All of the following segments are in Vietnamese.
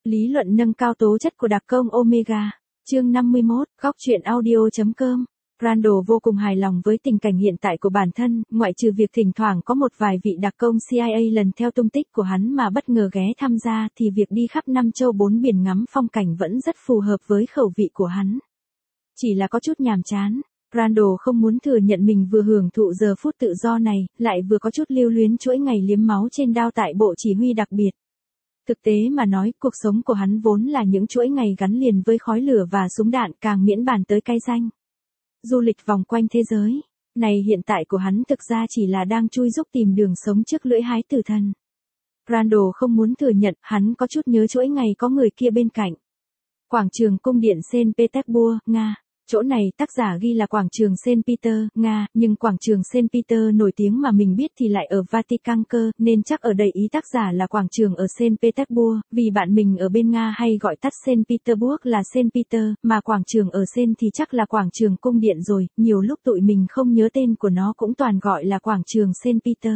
Lý luận nâng cao tố chất của đặc công Omega. Chương 51, góc truyện audio.com. Randall vô cùng hài lòng với tình cảnh hiện tại của bản thân, ngoại trừ việc thỉnh thoảng có một vài vị đặc công CIA lần theo tung tích của hắn mà bất ngờ ghé tham gia thì việc đi khắp năm châu bốn biển ngắm phong cảnh vẫn rất phù hợp với khẩu vị của hắn. Chỉ là có chút nhàm chán. Randall không muốn thừa nhận mình vừa hưởng thụ giờ phút tự do này, lại vừa có chút lưu luyến chuỗi ngày liếm máu trên đao tại bộ chỉ huy đặc biệt. Thực tế mà nói, cuộc sống của hắn vốn là những chuỗi ngày gắn liền với khói lửa và súng đạn, càng miễn bàn tới cái danh du lịch vòng quanh thế giới. Này hiện tại của hắn thực ra chỉ là đang chui rúc tìm đường sống trước lưỡi hái tử thần. Randall không muốn thừa nhận, hắn có chút nhớ chuỗi ngày có người kia bên cạnh. Quảng trường cung điện Saint Petersburg, Nga. Chỗ này tác giả ghi là quảng trường Saint Peter, Nga, nhưng quảng trường Saint Peter nổi tiếng mà mình biết thì lại ở Vatican cơ, nên chắc ở đây ý tác giả là quảng trường ở Saint Petersburg, vì bạn mình ở bên Nga hay gọi tắt Saint Petersburg là Saint Peter, mà quảng trường ở Saint thì chắc là quảng trường cung điện rồi, nhiều lúc tụi mình không nhớ tên của nó cũng toàn gọi là quảng trường Saint Peter.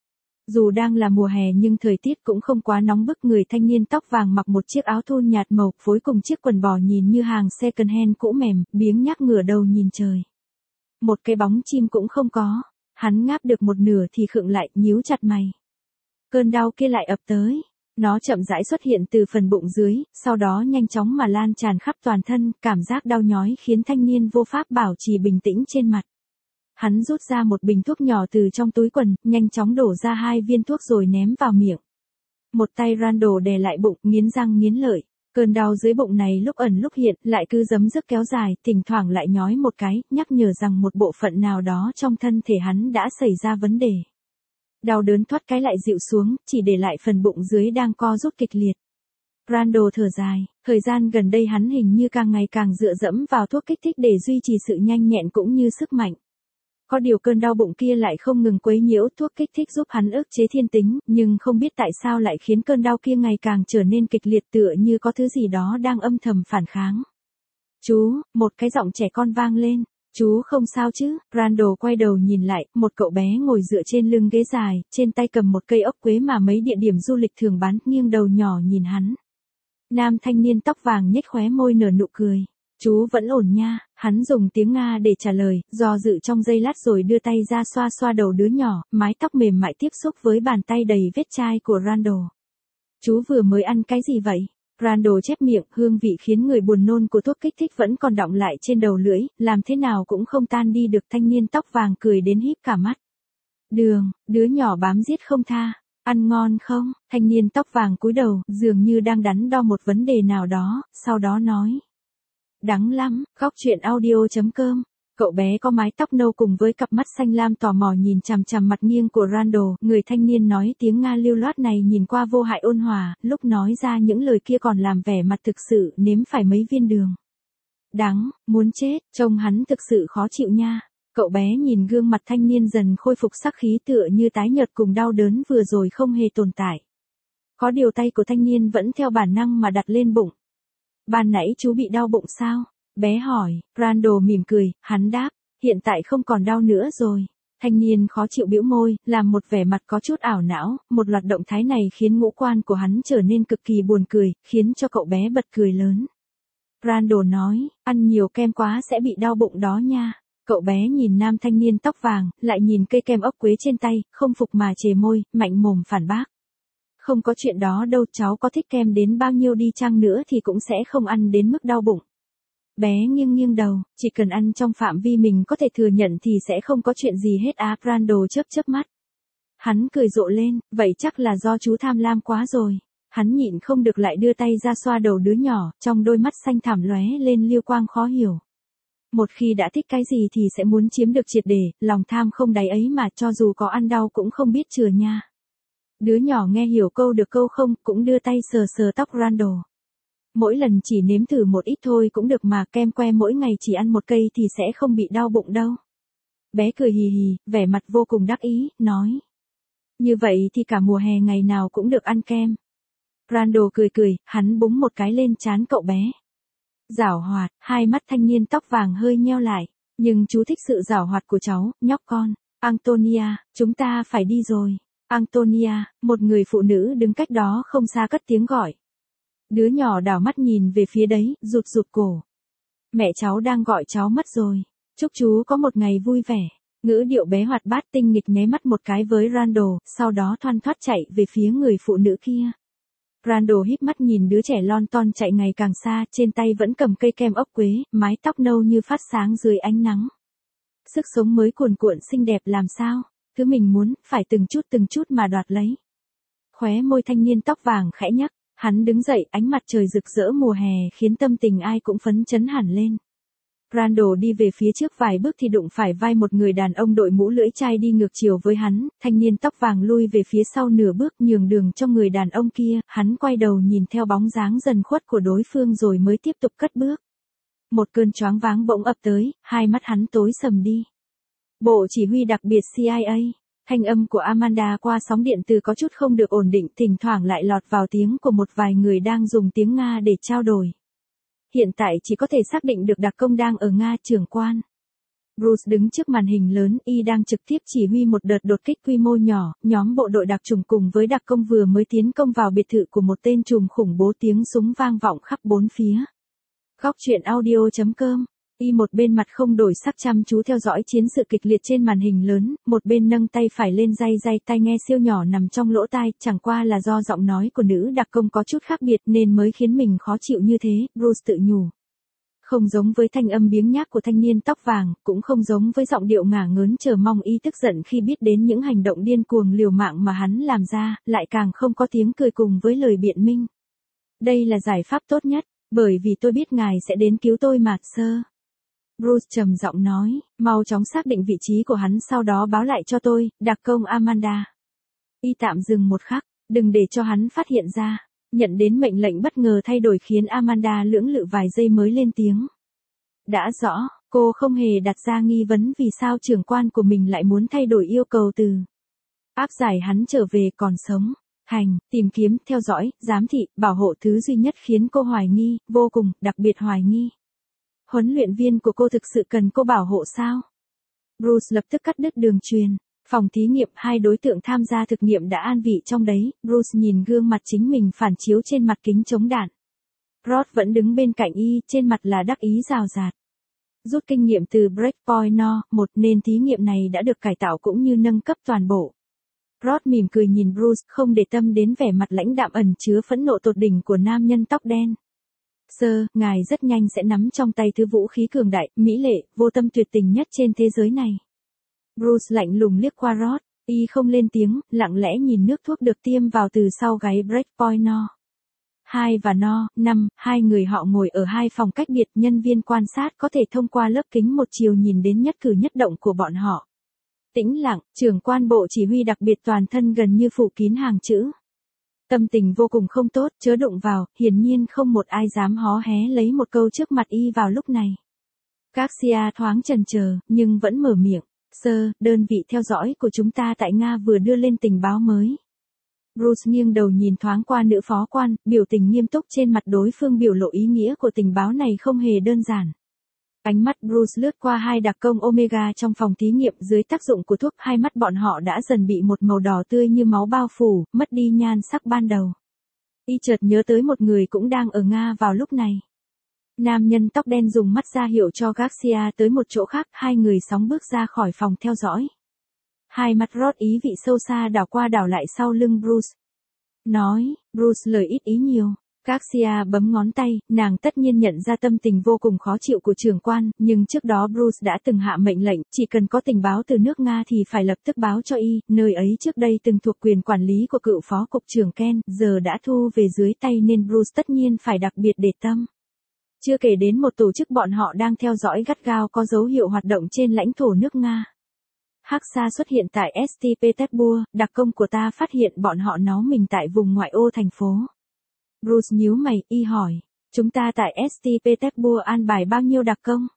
Dù đang là mùa hè nhưng thời tiết cũng không quá nóng bức, người thanh niên tóc vàng mặc một chiếc áo thun nhạt màu phối cùng chiếc quần bò nhìn như hàng second hand cũ mềm, biếng nhác ngửa đầu nhìn trời. Một cái bóng chim cũng không có, hắn ngáp được một nửa thì khựng lại, nhíu chặt mày. Cơn đau kia lại ập tới, nó chậm rãi xuất hiện từ phần bụng dưới, sau đó nhanh chóng mà lan tràn khắp toàn thân, cảm giác đau nhói khiến thanh niên vô pháp bảo trì bình tĩnh trên mặt. Hắn rút ra một bình thuốc nhỏ từ trong túi quần, nhanh chóng đổ ra 2 viên thuốc rồi ném vào miệng. Một tay Randall đè lại bụng, nghiến răng nghiến lợi. Cơn đau dưới bụng này lúc ẩn lúc hiện, lại cứ giấm dứt kéo dài, thỉnh thoảng lại nhói một cái, nhắc nhở rằng một bộ phận nào đó trong thân thể hắn đã xảy ra vấn đề. Đau đớn thoát cái lại dịu xuống, chỉ để lại phần bụng dưới đang co rút kịch liệt. Randall thở dài, thời gian gần đây hắn hình như càng ngày càng dựa dẫm vào thuốc kích thích để duy trì sự nhanh nhẹn cũng như sức mạnh. Có điều cơn đau bụng kia lại không ngừng quấy nhiễu, thuốc kích thích giúp hắn ức chế thiên tính, nhưng không biết tại sao lại khiến cơn đau kia ngày càng trở nên kịch liệt, tựa như có thứ gì đó đang âm thầm phản kháng. Chú, một cái giọng trẻ con vang lên. Chú không sao chứ? Randall quay đầu nhìn lại, một cậu bé ngồi dựa trên lưng ghế dài, trên tay cầm một cây ốc quế mà mấy địa điểm du lịch thường bán, nghiêng đầu nhỏ nhìn hắn. Nam thanh niên tóc vàng nhếch khóe môi nở nụ cười. Chú vẫn ổn nha, hắn dùng tiếng Nga để trả lời, do dự trong giây lát rồi đưa tay ra xoa xoa đầu đứa nhỏ, mái tóc mềm mại tiếp xúc với bàn tay đầy vết chai của Randall. Chú vừa mới ăn cái gì vậy? Randall chép miệng, hương vị khiến người buồn nôn của thuốc kích thích vẫn còn đọng lại trên đầu lưỡi, làm thế nào cũng không tan đi được. Thanh niên tóc vàng cười đến híp cả mắt. Đường, đứa nhỏ bám giết không tha. Ăn ngon không? Thanh niên tóc vàng cúi đầu, dường như đang đắn đo một vấn đề nào đó, sau đó nói. Đắng lắm, góc truyện audio.com. Cậu bé có mái tóc nâu cùng với cặp mắt xanh lam tò mò nhìn chằm chằm mặt nghiêng của Randall, người thanh niên nói tiếng Nga lưu loát này nhìn qua vô hại ôn hòa, lúc nói ra những lời kia còn làm vẻ mặt thực sự nếm phải mấy viên đường. Đắng, muốn chết, trông hắn thực sự khó chịu nha. Cậu bé nhìn gương mặt thanh niên dần khôi phục sắc khí tựa như tái nhợt cùng đau đớn vừa rồi không hề tồn tại. Có điều tay của thanh niên vẫn theo bản năng mà đặt lên bụng. Ban nãy chú bị đau bụng sao? Bé hỏi. Randall mỉm cười, hắn đáp, hiện tại không còn đau nữa rồi. Thanh niên khó chịu bĩu môi, làm một vẻ mặt có chút ảo não, một loạt động thái này khiến ngũ quan của hắn trở nên cực kỳ buồn cười, khiến cho cậu bé bật cười lớn. Randall nói, ăn nhiều kem quá sẽ bị đau bụng đó nha. Cậu bé nhìn nam thanh niên tóc vàng, lại nhìn cây kem ốc quế trên tay, không phục mà chề môi, mạnh mồm phản bác. Không có chuyện đó đâu, cháu có thích kem đến bao nhiêu đi chăng nữa thì cũng sẽ không ăn đến mức đau bụng. Bé nghiêng nghiêng đầu, chỉ cần ăn trong phạm vi mình có thể thừa nhận thì sẽ không có chuyện gì hết á. Randall chớp chớp mắt. Hắn cười rộ lên, vậy chắc là do chú tham lam quá rồi. Hắn nhịn không được lại đưa tay ra xoa đầu đứa nhỏ, trong đôi mắt xanh thẳm lóe lên liêu quang khó hiểu. Một khi đã thích cái gì thì sẽ muốn chiếm được triệt để, lòng tham không đáy ấy mà cho dù có ăn đau cũng không biết chừa nha. Đứa nhỏ nghe hiểu câu được câu không, cũng đưa tay sờ sờ tóc Randall. Mỗi lần chỉ nếm thử một ít thôi cũng được mà, kem que mỗi ngày chỉ ăn một cây thì sẽ không bị đau bụng đâu. Bé cười hì hì, vẻ mặt vô cùng đắc ý, nói. Như vậy thì cả mùa hè ngày nào cũng được ăn kem. Randall cười cười, hắn búng một cái lên trán cậu bé. Giảo hoạt, hai mắt thanh niên tóc vàng hơi nheo lại. Nhưng chú thích sự giảo hoạt của cháu, nhóc con. Antonia, chúng ta phải đi rồi. Antonia, một người phụ nữ đứng cách đó không xa cất tiếng gọi. Đứa nhỏ đảo mắt nhìn về phía đấy, rụt rụt cổ. Mẹ cháu đang gọi cháu mất rồi. Chúc chú có một ngày vui vẻ. Ngữ điệu bé hoạt bát tinh nghịch nháy mắt một cái với Randall, sau đó thoăn thoắt chạy về phía người phụ nữ kia. Randall híp mắt nhìn đứa trẻ lon ton chạy ngày càng xa, trên tay vẫn cầm cây kem ốc quế, mái tóc nâu như phát sáng dưới ánh nắng. Sức sống mới cuồn cuộn xinh đẹp làm sao, thứ mình muốn, phải từng chút mà đoạt lấy. Khóe môi thanh niên tóc vàng khẽ nhắc, hắn đứng dậy, ánh mặt trời rực rỡ mùa hè khiến tâm tình ai cũng phấn chấn hẳn lên. Randall đi về phía trước vài bước thì đụng phải vai một người đàn ông đội mũ lưỡi chai đi ngược chiều với hắn, thanh niên tóc vàng lui về phía sau nửa bước nhường đường cho người đàn ông kia, hắn quay đầu nhìn theo bóng dáng dần khuất của đối phương rồi mới tiếp tục cất bước. Một cơn choáng váng bỗng ập tới, hai mắt hắn tối sầm đi. Bộ chỉ huy đặc biệt CIA, thanh âm của Amanda qua sóng điện từ có chút không được ổn định, thỉnh thoảng lại lọt vào tiếng của một vài người đang dùng tiếng Nga để trao đổi. Hiện tại chỉ có thể xác định được đặc công đang ở Nga, trưởng quan. Bruce đứng trước màn hình lớn, y đang trực tiếp chỉ huy một đợt đột kích quy mô nhỏ, nhóm bộ đội đặc chủng cùng với đặc công vừa mới tiến công vào biệt thự của một tên trùm khủng bố, tiếng súng vang vọng khắp bốn phía. Góc truyện audio.com. Y một bên mặt không đổi sắc chăm chú theo dõi chiến sự kịch liệt trên màn hình lớn, một bên nâng tay phải lên day tai nghe siêu nhỏ nằm trong lỗ tai, chẳng qua là do giọng nói của nữ đặc công có chút khác biệt nên mới khiến mình khó chịu như thế, Bruce tự nhủ. Không giống với thanh âm biếng nhác của thanh niên tóc vàng, cũng không giống với giọng điệu ngả ngớn chờ mong y tức giận khi biết đến những hành động điên cuồng liều mạng mà hắn làm ra, lại càng không có tiếng cười cùng với lời biện minh. Đây là giải pháp tốt nhất, bởi vì tôi biết ngài sẽ đến cứu tôi mà, sir. Bruce trầm giọng nói, mau chóng xác định vị trí của hắn sau đó báo lại cho tôi, đặc công Amanda. Y tạm dừng một khắc, đừng để cho hắn phát hiện ra. Nhận đến mệnh lệnh bất ngờ thay đổi khiến Amanda lưỡng lự vài giây mới lên tiếng. Đã rõ, cô không hề đặt ra nghi vấn vì sao trưởng quan của mình lại muốn thay đổi yêu cầu từ áp giải hắn trở về còn sống, thành, tìm kiếm, theo dõi, giám thị, bảo hộ thứ duy nhất khiến cô hoài nghi, vô cùng, đặc biệt hoài nghi. Huấn luyện viên của cô thực sự cần cô bảo hộ sao? Bruce lập tức cắt đứt đường truyền. Phòng thí nghiệm, hai đối tượng tham gia thực nghiệm đã an vị trong đấy, Bruce nhìn gương mặt chính mình phản chiếu trên mặt kính chống đạn. Rod vẫn đứng bên cạnh y, trên mặt là đắc ý rào rạt. Rút kinh nghiệm từ Breakpoint No. 1 nên thí nghiệm này đã được cải tạo cũng như nâng cấp toàn bộ. Rod mỉm cười nhìn Bruce, không để tâm đến vẻ mặt lãnh đạm ẩn chứa phẫn nộ tột đỉnh của nam nhân tóc đen. Sir, ngài rất nhanh sẽ nắm trong tay thứ vũ khí cường đại, mỹ lệ, vô tâm tuyệt tình nhất trên thế giới này. Bruce lạnh lùng liếc qua Rod, y không lên tiếng, lặng lẽ nhìn nước thuốc được tiêm vào từ sau gáy Breakpoint No. 2 và No. 5, hai người họ ngồi ở hai phòng cách biệt, nhân viên quan sát có thể thông qua lớp kính một chiều nhìn đến nhất cử nhất động của bọn họ. Tĩnh lặng, trưởng quan bộ chỉ huy đặc biệt toàn thân gần như phủ kín hàng chữ. Tâm tình vô cùng không tốt, chớ đụng vào, hiển nhiên không một ai dám hó hé lấy một câu trước mặt y vào lúc này. Garcia thoáng chần chờ, nhưng vẫn mở miệng. Sir, đơn vị theo dõi của chúng ta tại Nga vừa đưa lên tình báo mới. Bruce nghiêng đầu nhìn thoáng qua nữ phó quan, biểu tình nghiêm túc trên mặt đối phương biểu lộ ý nghĩa của tình báo này không hề đơn giản. Ánh mắt Bruce lướt qua hai đặc công Omega trong phòng thí nghiệm, dưới tác dụng của thuốc hai mắt bọn họ đã dần bị một màu đỏ tươi như máu bao phủ, mất đi nhan sắc ban đầu. Y chợt nhớ tới một người cũng đang ở Nga vào lúc này. Nam nhân tóc đen dùng mắt ra hiệu cho Garcia tới một chỗ khác, hai người sóng bước ra khỏi phòng theo dõi. Hai mắt Rod ý vị sâu xa đảo qua đảo lại sau lưng Bruce. Nói, Bruce lời ít ý nhiều. Garcia bấm ngón tay, nàng tất nhiên nhận ra tâm tình vô cùng khó chịu của trưởng quan, nhưng trước đó Bruce đã từng hạ mệnh lệnh, chỉ cần có tình báo từ nước Nga thì phải lập tức báo cho y, nơi ấy trước đây từng thuộc quyền quản lý của cựu phó cục trưởng Ken, giờ đã thu về dưới tay nên Bruce tất nhiên phải đặc biệt để tâm. Chưa kể đến một tổ chức bọn họ đang theo dõi gắt gao có dấu hiệu hoạt động trên lãnh thổ nước Nga. Hắc Sa xuất hiện tại St. Petersburg, đặc công của ta phát hiện bọn họ náu mình tại vùng ngoại ô thành phố. Bruce nhíu mày, y hỏi, chúng ta tại St. Petersburg an bài bao nhiêu đặc công?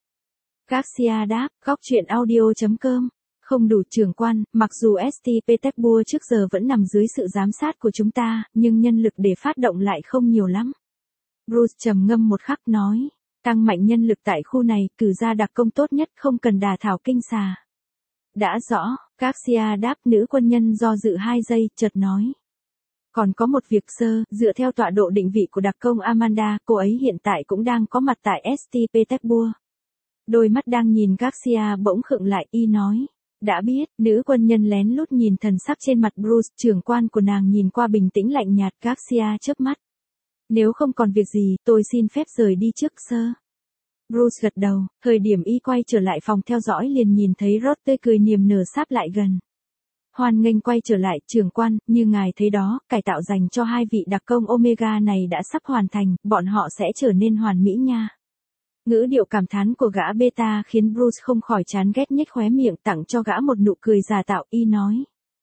Garcia đáp, góc truyện audio.com. Không đủ, trưởng quan, mặc dù St. Petersburg trước giờ vẫn nằm dưới sự giám sát của chúng ta, nhưng nhân lực để phát động lại không nhiều lắm. Bruce trầm ngâm một khắc nói, tăng mạnh nhân lực tại khu này, cử ra đặc công tốt nhất, không cần đả thảo kinh xà. Đã rõ, Garcia đáp, nữ quân nhân do dự 2 giây, chợt nói. Còn có một việc sơ, dựa theo tọa độ định vị của đặc công Amanda, cô ấy hiện tại cũng đang có mặt tại St. Petersburg. Đôi mắt đang nhìn Garcia bỗng khựng lại, y nói. Đã biết, nữ quân nhân lén lút nhìn thần sắc trên mặt Bruce, trưởng quan của nàng nhìn qua bình tĩnh lạnh nhạt. Garcia chớp mắt. Nếu không còn việc gì, tôi xin phép rời đi trước sơ. Bruce gật đầu, thời điểm y quay trở lại phòng theo dõi liền nhìn thấy Rod tươi cười niềm nở sáp lại gần. Hoan nghênh quay trở lại, trưởng quan, như ngài thấy đó, cải tạo dành cho hai vị đặc công Omega này đã sắp hoàn thành, bọn họ sẽ trở nên hoàn mỹ nha. Ngữ điệu cảm thán của gã beta khiến Bruce không khỏi chán ghét nhếch khóe miệng, tặng cho gã một nụ cười giả tạo, y nói.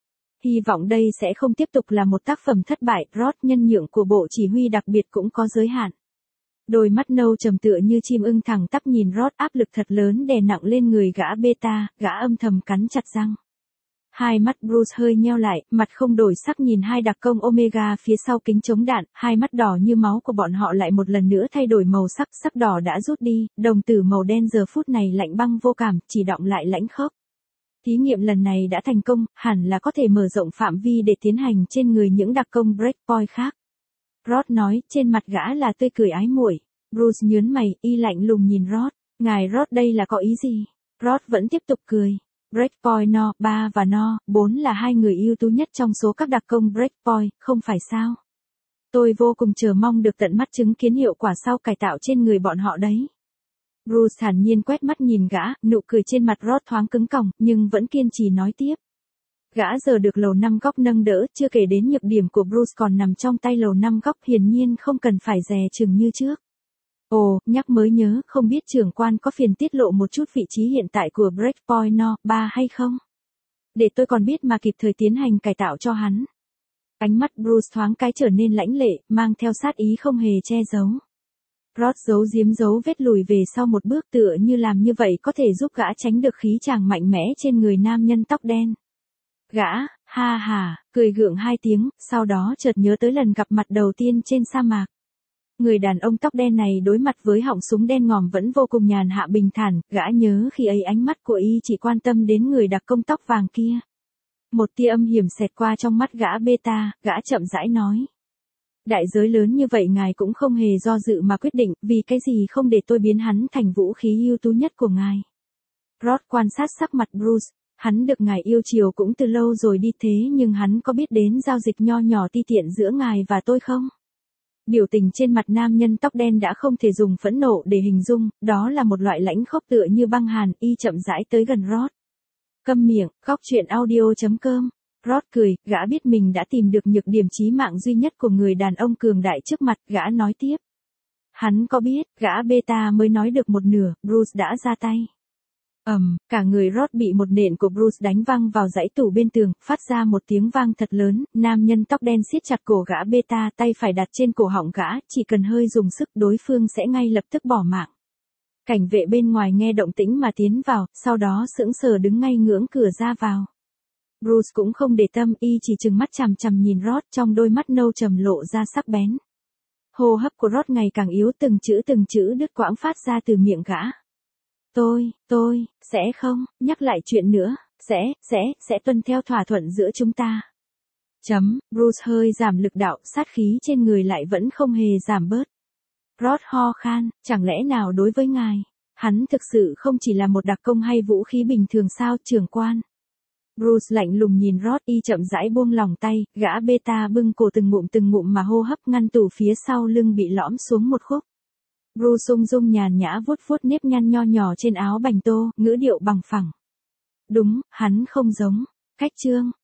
Hy vọng đây sẽ không tiếp tục là một tác phẩm thất bại. Rod, nhân nhượng của bộ chỉ huy đặc biệt cũng có giới hạn. Đôi mắt nâu trầm tựa như chim ưng thẳng tắp nhìn Rod, áp lực thật lớn đè nặng lên người gã beta, gã âm thầm cắn chặt răng. Hai mắt Bruce hơi nheo lại, mặt không đổi sắc nhìn hai đặc công Omega phía sau kính chống đạn, hai mắt đỏ như máu của bọn họ lại một lần nữa thay đổi màu sắc, sắc đỏ đã rút đi, đồng tử màu đen giờ phút này lạnh băng vô cảm, chỉ đọng lại lãnh khốc. Thí nghiệm lần này đã thành công, hẳn là có thể mở rộng phạm vi để tiến hành trên người những đặc công Breakpoint khác. Rod nói, trên mặt gã là tươi cười ái muội. Bruce nhớn mày, y lạnh lùng nhìn Rod. Ngài Rod đây là có ý gì? Rod vẫn tiếp tục cười. Breakpoint No. 3 và No. 4 là hai người ưu tú nhất trong số các đặc công Breakpoint, không phải sao? Tôi vô cùng chờ mong được tận mắt chứng kiến hiệu quả sau cải tạo trên người bọn họ đấy. Bruce thản nhiên quét mắt nhìn gã, nụ cười trên mặt Rod thoáng cứng còng, nhưng vẫn kiên trì nói tiếp. Gã giờ được lầu 5 góc nâng đỡ, chưa kể đến nhược điểm của Bruce còn nằm trong tay lầu 5 góc, hiển nhiên không cần phải dè chừng như trước. Ồ, nhắc mới nhớ, không biết trưởng quan có phiền tiết lộ một chút vị trí hiện tại của Breakpoint No. 3 hay không? Để tôi còn biết mà kịp thời tiến hành cải tạo cho hắn. Ánh mắt Bruce thoáng cái trở nên lãnh lệ, mang theo sát ý không hề che giấu. Rod giấu giếm dấu vết lùi về sau một bước, tựa như làm như vậy có thể giúp gã tránh được khí chàng mạnh mẽ trên người nam nhân tóc đen. Gã, ha ha, cười gượng hai tiếng, sau đó chợt nhớ tới lần gặp mặt đầu tiên trên sa mạc. Người đàn ông tóc đen này đối mặt với họng súng đen ngòm vẫn vô cùng nhàn hạ bình thản, gã nhớ khi ấy ánh mắt của y chỉ quan tâm đến người đặc công tóc vàng kia. Một tia âm hiểm xẹt qua trong mắt gã beta, gã chậm rãi nói. Đại giới lớn như vậy ngài cũng không hề do dự mà quyết định, vì cái gì không để tôi biến hắn thành vũ khí ưu tú nhất của ngài. Rod quan sát sắc mặt Bruce, hắn được ngài yêu chiều cũng từ lâu rồi đi, thế nhưng hắn có biết đến giao dịch nho nhỏ ti tiện giữa ngài và tôi không? Biểu tình trên mặt nam nhân tóc đen đã không thể dùng phẫn nộ để hình dung, đó là một loại lãnh khốc tựa như băng hàn, y chậm rãi tới gần Rod. Câm miệng, góc truyện audio.com. Rod cười, gã biết mình đã tìm được nhược điểm chí mạng duy nhất của người đàn ông cường đại trước mặt, gã nói tiếp. Hắn có biết, gã beta mới nói được một nửa, Bruce đã ra tay. Cả người Rod bị một nện của Bruce đánh văng vào dãy tủ bên tường, phát ra một tiếng vang thật lớn, nam nhân tóc đen siết chặt cổ gã beta, tay phải đặt trên cổ họng gã, chỉ cần hơi dùng sức đối phương sẽ ngay lập tức bỏ mạng. Cảnh vệ bên ngoài nghe động tĩnh mà tiến vào, sau đó sững sờ đứng ngay ngưỡng cửa ra vào. Bruce cũng không để tâm, y chỉ trừng mắt chằm chằm nhìn Rod, trong đôi mắt nâu trầm lộ ra sắc bén. Hô hấp của Rod ngày càng yếu, từng chữ đứt quãng phát ra từ miệng gã. Tôi, sẽ không, nhắc lại chuyện nữa, sẽ tuân theo thỏa thuận giữa chúng ta. Bruce hơi giảm lực đạo, sát khí trên người lại vẫn không hề giảm bớt. Rod ho khan, chẳng lẽ nào đối với ngài, hắn thực sự không chỉ là một đặc công hay vũ khí bình thường sao, trưởng quan? Bruce lạnh lùng nhìn Rod, y chậm rãi buông lòng tay, gã beta bưng cổ từng ngụm mà hô hấp, ngăn tủ phía sau lưng bị lõm xuống một khúc. Bruce ung dung nhàn nhã vuốt nếp nhăn nho nhỏ trên áo bành tô, ngữ điệu bằng phẳng. Đúng, hắn không giống. Cách chương,